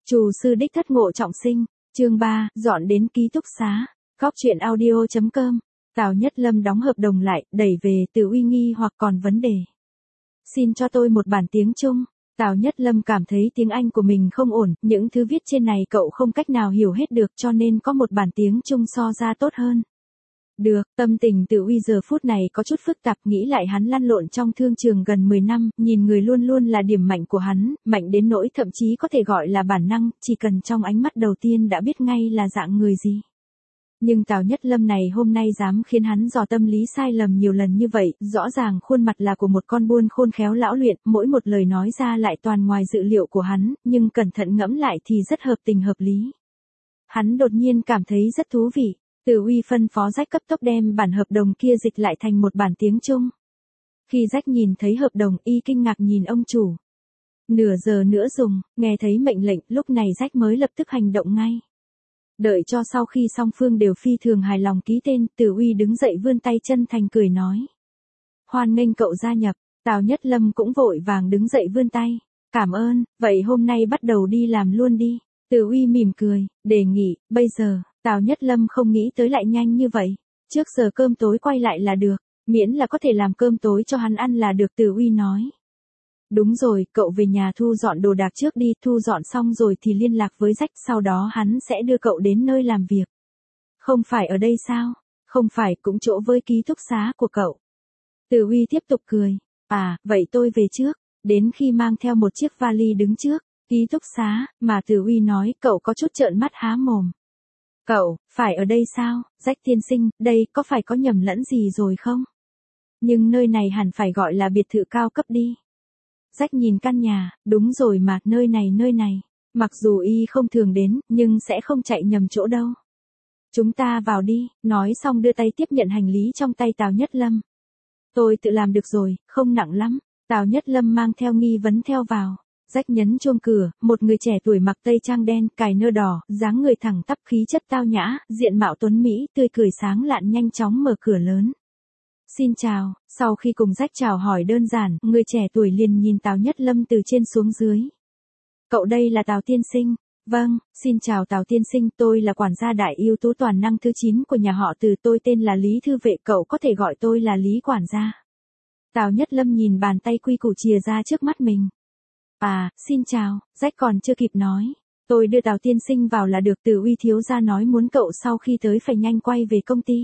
Trù sư đích thất ngộ trọng sinh, chương 3, dọn đến ký túc xá, góc chuyện audio.com, Tào Nhất Lâm đóng hợp đồng lại, đẩy về Từ Uy nghi hoặc còn vấn đề. Xin cho tôi một bản tiếng Trung. Tào Nhất Lâm cảm thấy tiếng Anh của mình không ổn, những thứ viết trên này cậu không cách nào hiểu hết được cho nên có một bản tiếng Trung so ra tốt hơn. Được, tâm tình Từ Uy giờ phút này có chút phức tạp, nghĩ lại hắn lăn lộn trong thương trường gần 10 năm, nhìn người luôn luôn là điểm mạnh của hắn, mạnh đến nỗi thậm chí có thể gọi là bản năng, chỉ cần trong ánh mắt đầu tiên đã biết ngay là dạng người gì. Nhưng Tào Nhất Lâm này hôm nay dám khiến hắn dò tâm lý sai lầm nhiều lần như vậy, rõ ràng khuôn mặt là của một con buôn khôn khéo lão luyện, mỗi một lời nói ra lại toàn ngoài dự liệu của hắn, nhưng cẩn thận ngẫm lại thì rất hợp tình hợp lý. Hắn đột nhiên cảm thấy rất thú vị. Từ Uy phân phó Rách cấp tốc đem bản hợp đồng kia dịch lại thành một bản tiếng Trung. Khi Rách nhìn thấy hợp đồng, y kinh ngạc nhìn ông chủ. Nửa giờ nữa dùng, nghe thấy mệnh lệnh, lúc này Rách mới lập tức hành động ngay. Đợi cho sau khi song phương đều phi thường hài lòng ký tên, Từ Uy đứng dậy vươn tay chân thành cười nói. Hoan nghênh cậu gia nhập. Tào Nhất Lâm cũng vội vàng đứng dậy vươn tay. Cảm ơn, vậy hôm nay bắt đầu đi làm luôn đi. Từ Uy mỉm cười, đề nghị, bây giờ. Tào Nhất Lâm không nghĩ tới lại nhanh như vậy. Trước giờ cơm tối quay lại là được, miễn là có thể làm cơm tối cho hắn ăn là được, Từ Uy nói. Đúng rồi, cậu về nhà thu dọn đồ đạc trước đi, thu dọn xong rồi thì liên lạc với Rách, sau đó hắn sẽ đưa cậu đến nơi làm việc. Không phải ở đây sao? Không phải, cũng chỗ với ký túc xá của cậu. Từ Uy tiếp tục cười. À, vậy tôi về trước, đến khi mang theo một chiếc vali đứng trước ký túc xá, mà Từ Uy nói, cậu có chút trợn mắt há mồm. Cậu, phải ở đây sao, Rách tiên sinh, đây có phải có nhầm lẫn gì rồi không? Nhưng nơi này hẳn phải gọi là biệt thự cao cấp đi. Rách nhìn căn nhà, đúng rồi mà, nơi này. Mặc dù y không thường đến, nhưng sẽ không chạy nhầm chỗ đâu. Chúng ta vào đi, nói xong đưa tay tiếp nhận hành lý trong tay Tào Nhất Lâm. Tôi tự làm được rồi, không nặng lắm. Tào Nhất Lâm mang theo nghi vấn theo vào. Rách nhấn chuông cửa, một người trẻ tuổi mặc tây trang đen, cài nơ đỏ, dáng người thẳng tắp, khí chất tao nhã, diện mạo tuấn mỹ, tươi cười sáng lạn, nhanh chóng mở cửa lớn. Xin chào. Sau khi cùng Rách chào hỏi đơn giản, người trẻ tuổi liền nhìn Tào Nhất Lâm từ trên xuống dưới. Cậu đây là Tào tiên sinh. Vâng, xin chào Tào tiên sinh, tôi là quản gia đại ưu tú toàn năng thứ 9 của nhà họ Từ, tôi tên là Lý Thư Vệ, cậu có thể gọi tôi là Lý quản gia. Tào Nhất Lâm nhìn bàn tay quy củ chìa ra trước mắt mình. À, xin chào, Rách còn chưa kịp nói. Tôi đưa Tào tiên sinh vào là được, Từ Uy thiếu gia nói muốn cậu sau khi tới phải nhanh quay về công ty.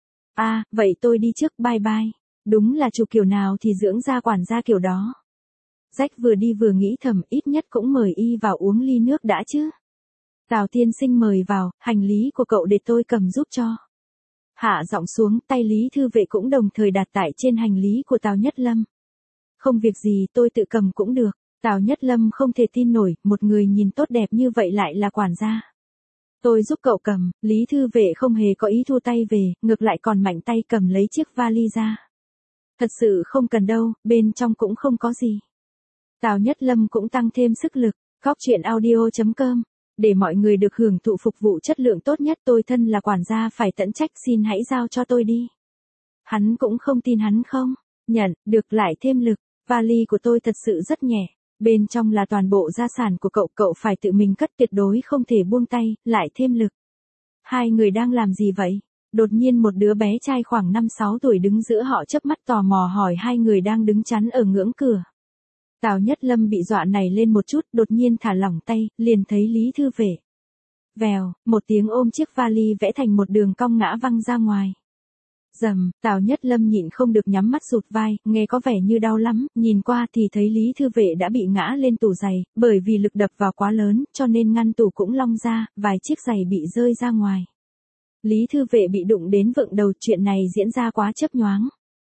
À, vậy tôi đi trước, bye bye. Đúng là chủ kiểu nào thì dưỡng ra quản gia kiểu đó. Rách vừa đi vừa nghĩ thầm, ít nhất cũng mời y vào uống ly nước đã chứ. Tào tiên sinh mời vào, hành lý của cậu để tôi cầm giúp cho. Hạ giọng xuống, tay Lý Thư Vệ cũng đồng thời đặt tại trên hành lý của Tào Nhất Lâm. Không việc gì, tôi tự cầm cũng được. Tào Nhất Lâm không thể tin nổi, một người nhìn tốt đẹp như vậy lại là quản gia. Tôi giúp cậu cầm, Lý Thư Vệ không hề có ý thua tay về, ngược lại còn mạnh tay cầm lấy chiếc vali ra. Thật sự không cần đâu, bên trong cũng không có gì. Tào Nhất Lâm cũng tăng thêm sức lực, góc chuyện audio.com, để mọi người được hưởng thụ phục vụ chất lượng tốt nhất, tôi thân là quản gia phải tận trách, xin hãy giao cho tôi đi. Hắn cũng không tin hắn không, nhận, được, lại thêm lực, vali của tôi thật sự rất nhẹ. Bên trong là toàn bộ gia sản của cậu, cậu phải tự mình cất, tuyệt đối không thể buông tay, lại thêm lực. Hai người đang làm gì vậy? Đột nhiên một đứa bé trai khoảng 5-6 tuổi đứng giữa họ chớp mắt tò mò hỏi hai người đang đứng chắn ở ngưỡng cửa. Tào Nhất Lâm bị dọa nảy lên một chút, đột nhiên thả lỏng tay, liền thấy Lý Thư Vệ. Vèo, một tiếng ôm chiếc vali vẽ thành một đường cong ngã văng ra ngoài. Dầm, Tào Nhất Lâm nhịn không được nhắm mắt sụt vai, nghe có vẻ như đau lắm, nhìn qua thì thấy Lý Thư Vệ đã bị ngã lên tủ giày, bởi vì lực đập vào quá lớn, cho nên ngăn tủ cũng long ra, vài chiếc giày bị rơi ra ngoài. Lý Thư Vệ bị đụng đến vựng đầu, chuyện này diễn ra quá chớp nhoáng.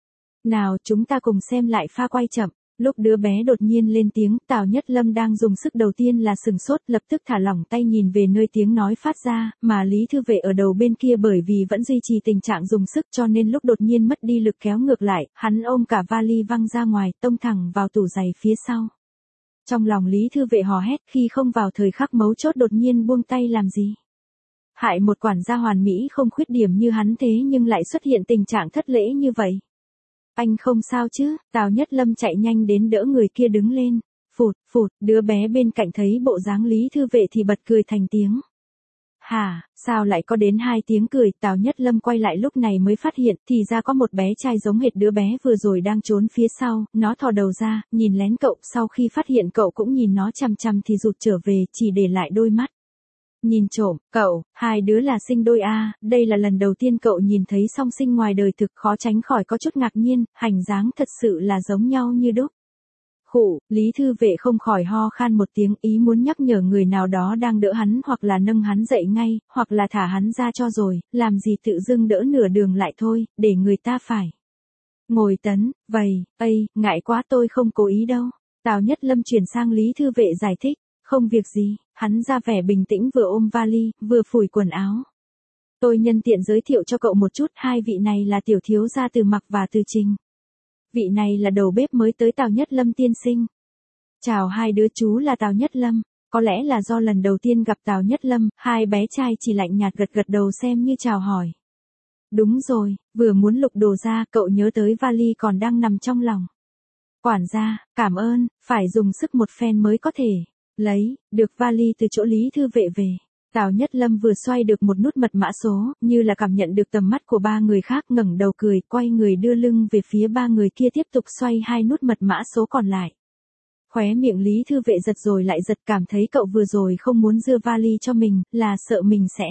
Nào, chúng ta cùng xem lại pha quay chậm. Lúc đứa bé đột nhiên lên tiếng, Tào Nhất Lâm đang dùng sức đầu tiên là sừng sốt, lập tức thả lỏng tay nhìn về nơi tiếng nói phát ra, mà Lý Thư Vệ ở đầu bên kia bởi vì vẫn duy trì tình trạng dùng sức cho nên lúc đột nhiên mất đi lực kéo ngược lại, hắn ôm cả vali văng ra ngoài, tông thẳng vào tủ giày phía sau. Trong lòng Lý Thư Vệ hò hét, khi không vào thời khắc mấu chốt đột nhiên buông tay làm gì. Hại một quản gia hoàn mỹ không khuyết điểm như hắn thế nhưng lại xuất hiện tình trạng thất lễ như vậy. Anh không sao chứ? Tào Nhất Lâm chạy nhanh đến đỡ người kia đứng lên. phụt, đứa bé bên cạnh thấy bộ dáng Lý Thư Vệ thì bật cười thành tiếng. Hả, sao lại có đến 2 tiếng cười, Tào Nhất Lâm quay lại lúc này mới phát hiện, thì ra có một bé trai giống hệt đứa bé vừa rồi đang trốn phía sau, nó thò đầu ra, nhìn lén cậu, sau khi phát hiện cậu cũng nhìn nó chằm chằm thì rụt trở về, chỉ để lại đôi mắt. Nhìn trộm, cậu, hai đứa là sinh đôi a, đây là lần đầu tiên cậu nhìn thấy song sinh ngoài đời thực, khó tránh khỏi có chút ngạc nhiên, hành dáng thật sự là giống nhau như đúc. Khụ, Lý Thư Vệ không khỏi ho khan một tiếng, ý muốn nhắc nhở người nào đó đang đỡ hắn hoặc là nâng hắn dậy ngay, hoặc là thả hắn ra cho rồi, làm gì tự dưng đỡ nửa đường lại thôi, để người ta phải ngồi tấn, ngại quá tôi không cố ý đâu. Tào Nhất Lâm chuyển sang Lý Thư Vệ giải thích, không việc gì, hắn ra vẻ bình tĩnh vừa ôm vali, vừa phủi quần áo. Tôi nhân tiện giới thiệu cho cậu một chút, hai vị này là tiểu thiếu gia Từ Mặc và Từ Trình. Vị này là đầu bếp mới tới Tào Nhất Lâm tiên sinh. Chào hai đứa, chú là Tào Nhất Lâm. Có lẽ là do lần đầu tiên gặp Tào Nhất Lâm, hai bé trai chỉ lạnh nhạt gật gật đầu xem như chào hỏi. Đúng rồi, vừa muốn lục đồ ra, cậu nhớ tới vali còn đang nằm trong lòng. Quản gia, cảm ơn, phải dùng sức một phen mới có thể lấy được vali từ chỗ Lý Thư Vệ về. Tào Nhất Lâm vừa xoay được một nút mật mã số, như là cảm nhận được tầm mắt của ba người khác, ngẩng đầu cười, quay người đưa lưng về phía ba người kia tiếp tục xoay hai nút mật mã số còn lại. Khóe miệng Lý Thư Vệ giật rồi lại giật, cảm thấy cậu vừa rồi không muốn đưa vali cho mình, là sợ mình sẽ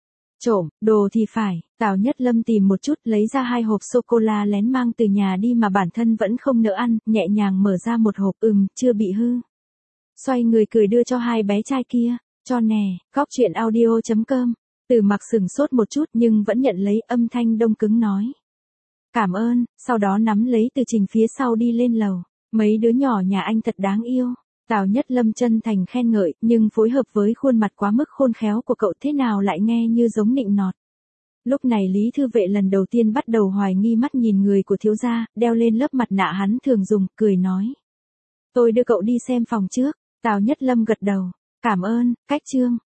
trộm đồ thì phải. Tào Nhất Lâm tìm một chút, lấy ra 2 hộp sô-cô-la lén mang từ nhà đi mà bản thân vẫn không nỡ ăn, nhẹ nhàng mở ra một hộp, chưa bị hư. Xoay người cười đưa cho hai bé trai kia. Cho nè, Cóc Truyện Audio.com. Từ Mặc sửng sốt một chút nhưng vẫn nhận lấy, âm thanh đông cứng nói. Cảm ơn, sau đó nắm lấy Từ Trình phía sau đi lên lầu. Mấy đứa nhỏ nhà anh thật đáng yêu. Tào Nhất Lâm chân thành khen ngợi, nhưng phối hợp với khuôn mặt quá mức khôn khéo của cậu thế nào lại nghe như giống nịnh nọt. Lúc này Lý Thư Vệ lần đầu tiên bắt đầu hoài nghi mắt nhìn người của thiếu gia, đeo lên lớp mặt nạ hắn thường dùng, cười nói. Tôi đưa cậu đi xem phòng trước. Tào Nhất Lâm gật đầu. Cảm ơn, Cách Trương.